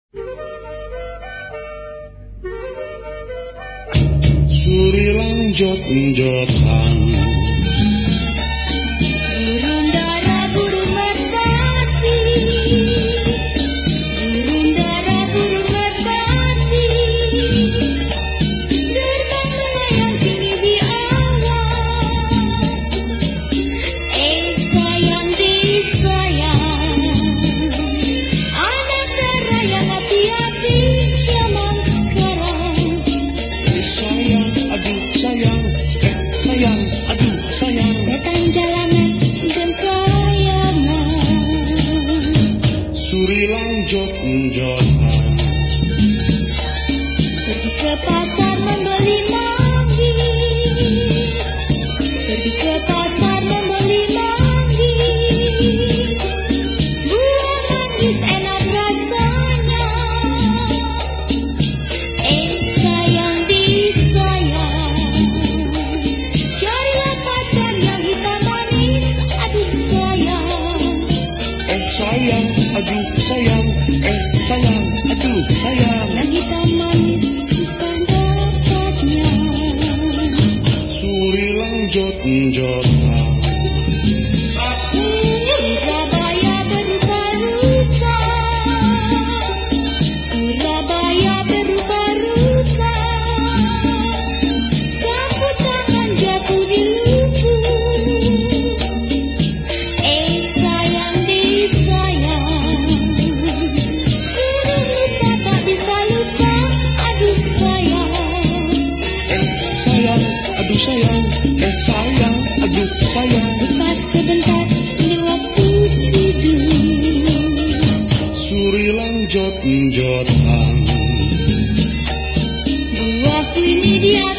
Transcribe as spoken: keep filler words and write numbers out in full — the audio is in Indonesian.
Surilang jot-jotan, burung dara burung merpati, burung dara burung merpati, terbang melayang tinggi di awan. Eh sayang disayang, anak dara yang hati-hati zaman sekarang. eh sayang, aduh sayang, eh sayang, aduh sayang. Setan jalanan gentayangan, Surilang jot-jotan, pergi ke pasar membeli manggis, pergi ke pasar membeli manggis, buah manggis enak rasanya. Eh sayang disayang, carilah pacar yang hitam manis, aduh sayang. eh sayang, aduh sayang, eh sayang, aduh sayang. Yang hitam manis susah dapatnya. Surilang jot-jotan, Surabaya berrupa-rupa, Surabaya berrupa-rupa, sapu tangan jatuh di lubuk. Eh sayang disayang, sudah lupa tak bisa lupa, aduh sayang. eh sayang, aduh sayang, eh sayang, aduh sayang. Lupa sebentar di waktu tidur. Surilang jot-jotan, Buahku ini di atas